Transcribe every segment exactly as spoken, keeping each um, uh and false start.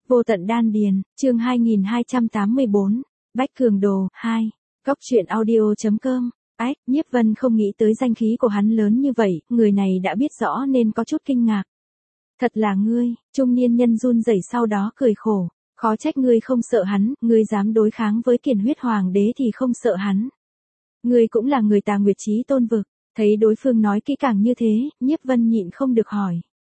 Vô tận đan điền, chương hai nghìn hai trăm tám mươi bốn, Bách Cường Đồ, hai, Góc truyện audio.com. Ách, Nhiếp Vân không nghĩ tới danh khí của hắn lớn như vậy, người này đã biết rõ nên có chút kinh ngạc. Thật là ngươi, trung niên nhân run rẩy sau đó cười khổ, khó trách ngươi không sợ hắn, ngươi dám đối kháng với Kiền Huyết Hoàng đế thì không sợ hắn. Ngươi cũng là người Tà Nguyệt Chí Tôn vực, thấy đối phương nói kỹ càng như thế, Nhiếp Vân nhịn không được hỏi.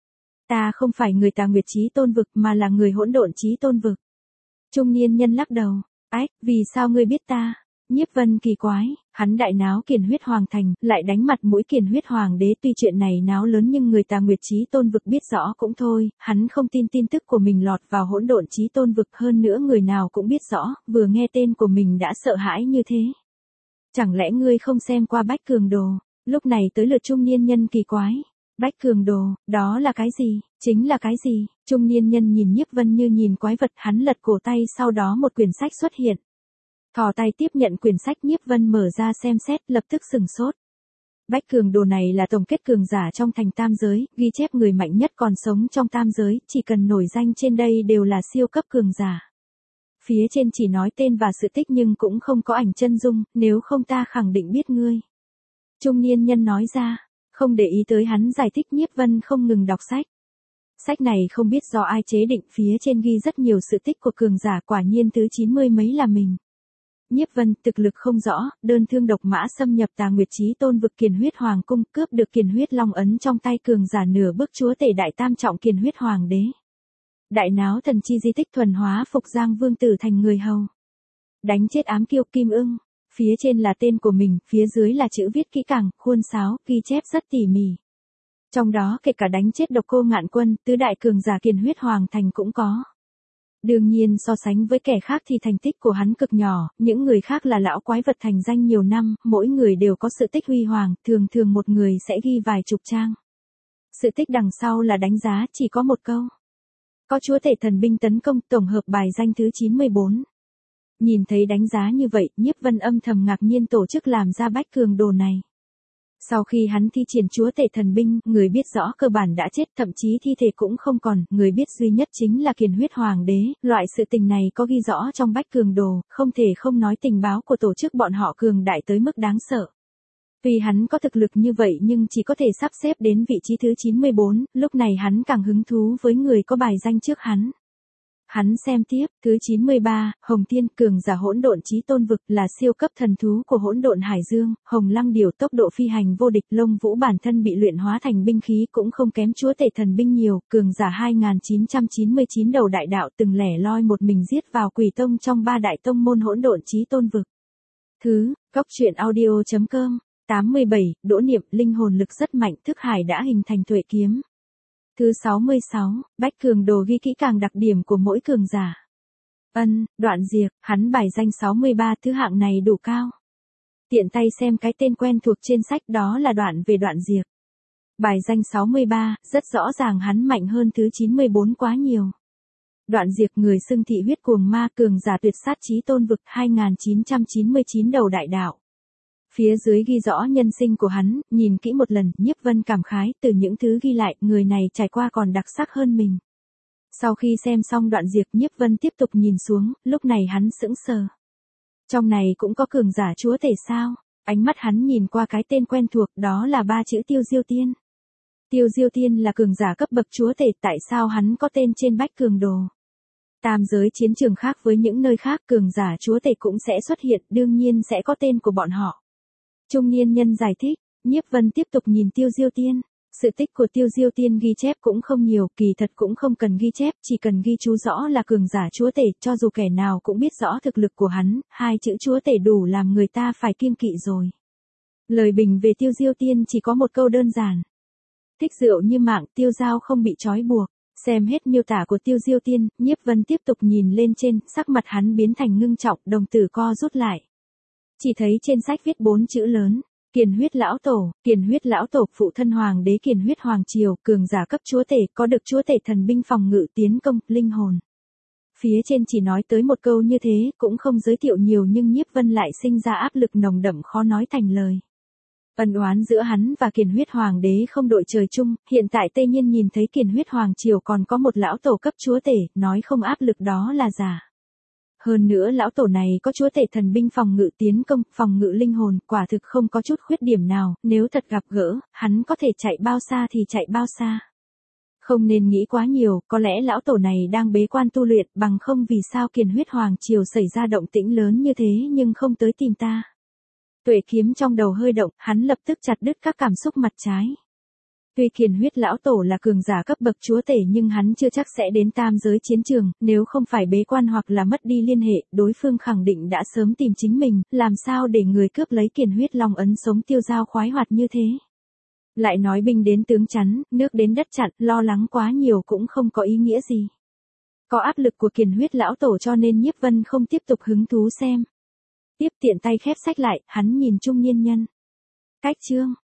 Ta không phải người Tà Nguyệt Chí Tôn vực mà là người Hỗn Độn Chí Tôn vực. Trung niên nhân lắc đầu, ách, vì sao ngươi biết ta? Nhiếp Vân kỳ quái, hắn đại náo Kiền Huyết Hoàng thành, lại đánh mặt mũi Kiền Huyết Hoàng đế, tuy chuyện này náo lớn nhưng người Tà Nguyệt Chí Tôn vực biết rõ cũng thôi, hắn không tin tin tức của mình lọt vào Hỗn Độn Chí Tôn vực, hơn nữa người nào cũng biết rõ, vừa nghe tên của mình đã sợ hãi như thế. Chẳng lẽ ngươi không xem qua Bách Cường Đồ? Lúc này tới lượt trung niên nhân kỳ quái. Bách Cường Đồ, đó là cái gì? Chính là cái gì? Trung niên nhân nhìn Nhiếp Vân như nhìn quái vật, hắn lật cổ tay, sau đó một quyển sách xuất hiện. Thò tay tiếp nhận quyển sách, Nhiếp Vân mở ra xem xét, lập tức sừng sốt. Bách Cường Đồ này là tổng kết cường giả trong thành tam giới, ghi chép người mạnh nhất còn sống trong tam giới, chỉ cần nổi danh trên đây đều là siêu cấp cường giả. Phía trên chỉ nói tên và sự tích nhưng cũng không có ảnh chân dung, nếu không ta khẳng định biết ngươi. Trung niên nhân nói ra, không để ý tới hắn giải thích, Nhiếp Vân không ngừng đọc sách. Sách này không biết do ai chế định, phía trên ghi rất nhiều sự tích của cường giả, quả nhiên thứ chín mươi mấy là mình. Nhiếp Vân thực lực không rõ, đơn thương độc mã xâm nhập Tà Nguyệt Chí Tôn vực Kiền Huyết Hoàng cung, cướp được Kiền Huyết Long ấn trong tay cường giả nửa bước chúa tể đại tam trọng Kiền Huyết Hoàng đế. Đại náo thần chi di tích, thuần hóa Phục Giang vương tử thành người hầu. Đánh chết ám kiêu Kim Ưng, phía trên là tên của mình, phía dưới là chữ viết kỹ càng, khuôn sáo, ghi chép rất tỉ mỉ. Trong đó kể cả đánh chết Độc Cô Ngạn Quân, tứ đại cường giả Kiền Huyết Hoàng thành cũng có. Đương nhiên so sánh với kẻ khác thì thành tích của hắn cực nhỏ, những người khác là lão quái vật thành danh nhiều năm, mỗi người đều có sự tích huy hoàng, thường thường một người sẽ ghi vài chục trang. Sự tích đằng sau là đánh giá, chỉ có một câu. Có chúa tể thần binh tấn công, tổng hợp bài danh thứ chín mươi bốn. Nhìn thấy đánh giá như vậy, Nhiếp Vân âm thầm ngạc nhiên tổ chức làm ra Bách Cường Đồ này. Sau khi hắn thi triển chúa tể thần binh, người biết rõ cơ bản đã chết, thậm chí thi thể cũng không còn, người biết duy nhất chính là Kiền Huyết Hoàng đế, loại sự tình này có ghi rõ trong Bách Cường Đồ, không thể không nói tình báo của tổ chức bọn họ cường đại tới mức đáng sợ. Vì hắn có thực lực như vậy nhưng chỉ có thể sắp xếp đến vị trí thứ chín mươi bốn, lúc này hắn càng hứng thú với người có bài danh trước hắn. Hắn xem tiếp, thứ chín mươi ba, Hồng Thiên, cường giả Hỗn Độn Chí Tôn vực, là siêu cấp thần thú của Hỗn Độn Hải Dương, Hồng Lăng Điểu tốc độ phi hành vô địch, lông vũ bản thân bị luyện hóa thành binh khí cũng không kém chúa tể thần binh nhiều, cường giả hai nghìn chín trăm chín mươi chín đầu đại đạo, từng lẻ loi một mình giết vào Quỷ Tông trong ba đại tông môn Hỗn Độn Chí Tôn vực. Thứ, Góc truyện audio.com. tám mươi bảy, Đỗ Niệm, linh hồn lực rất mạnh, thức hải đã hình thành tuệ kiếm. Thứ sáu mươi sáu, Bách Cường Đồ ghi kỹ càng đặc điểm của mỗi cường giả. Ân, Đoạn Diệp, hắn bài danh sáu mươi ba, thứ hạng này đủ cao. Tiện tay xem cái tên quen thuộc trên sách, đó là đoạn về Đoạn Diệp. Bài danh sáu mươi ba, rất rõ ràng hắn mạnh hơn thứ chín mươi bốn quá nhiều. Đoạn Diệp, người xưng thị huyết cuồng ma, cường giả tuyệt sát Chí Tôn vực, hai nghìn chín trăm chín mươi chín đầu đại đạo. Phía dưới ghi rõ nhân sinh của hắn, nhìn kỹ một lần, Nhiếp Vân cảm khái, từ những thứ ghi lại, người này trải qua còn đặc sắc hơn mình. Sau khi xem xong Đoạn Diệp, Nhiếp Vân tiếp tục nhìn xuống, lúc này hắn sững sờ. Trong này cũng có cường giả chúa tể sao? Ánh mắt hắn nhìn qua cái tên quen thuộc, đó là ba chữ Tiêu Diêu Tiên. Tiêu Diêu Tiên là cường giả cấp bậc chúa tể, tại sao hắn có tên trên Bách Cường Đồ? Tam giới chiến trường khác với những nơi khác, cường giả chúa tể cũng sẽ xuất hiện, đương nhiên sẽ có tên của bọn họ. Trung niên nhân giải thích, Nhiếp Vân tiếp tục nhìn Tiêu Diêu Tiên. Sự tích của Tiêu Diêu Tiên ghi chép cũng không nhiều, kỳ thật cũng không cần ghi chép, chỉ cần ghi chú rõ là cường giả chúa tể, cho dù kẻ nào cũng biết rõ thực lực của hắn, hai chữ chúa tể đủ làm người ta phải kiêng kỵ rồi. Lời bình về Tiêu Diêu Tiên chỉ có một câu đơn giản. Thích rượu như mạng, tiêu dao không bị trói buộc. Xem hết miêu tả của Tiêu Diêu Tiên, Nhiếp Vân tiếp tục nhìn lên trên, sắc mặt hắn biến thành ngưng trọng, đồng tử co rút lại. Chỉ thấy trên sách viết bốn chữ lớn, Kiền Huyết Lão Tổ, Kiền Huyết Lão Tổ, phụ thân hoàng đế Kiền Huyết Hoàng Triều, cường giả cấp chúa tể, có được chúa tể thần binh phòng ngự tiến công, linh hồn. Phía trên chỉ nói tới một câu như thế, cũng không giới thiệu nhiều nhưng Nhiếp Vân lại sinh ra áp lực nồng đậm khó nói thành lời. Ân oán giữa hắn và Kiền Huyết Hoàng đế không đội trời chung, hiện tại Tây Nhiên nhìn thấy Kiền Huyết Hoàng triều còn có một lão tổ cấp chúa tể, nói không áp lực đó là giả. Hơn nữa lão tổ này có chúa tể thần binh phòng ngự tiến công, phòng ngự linh hồn, quả thực không có chút khuyết điểm nào, nếu thật gặp gỡ, hắn có thể chạy bao xa thì chạy bao xa. Không nên nghĩ quá nhiều, có lẽ lão tổ này đang bế quan tu luyện, bằng không vì sao Kiền Huyết Hoàng triều xảy ra động tĩnh lớn như thế nhưng không tới tìm ta. Tuệ kiếm trong đầu hơi động, hắn lập tức chặt đứt các cảm xúc mặt trái. Tuy Kiền Huyết lão tổ là cường giả cấp bậc chúa tể nhưng hắn chưa chắc sẽ đến tam giới chiến trường, nếu không phải bế quan hoặc là mất đi liên hệ, đối phương khẳng định đã sớm tìm chính mình, làm sao để người cướp lấy Kiền Huyết Long ấn sống tiêu dao khoái hoạt như thế. Lại nói binh đến tướng chắn, nước đến đất chặn, lo lắng quá nhiều cũng không có ý nghĩa gì. Có áp lực của Kiền Huyết lão tổ cho nên Nhiếp Vân không tiếp tục hứng thú xem. Tiếp tiện tay khép sách lại, hắn nhìn trung niên nhân. Cách chương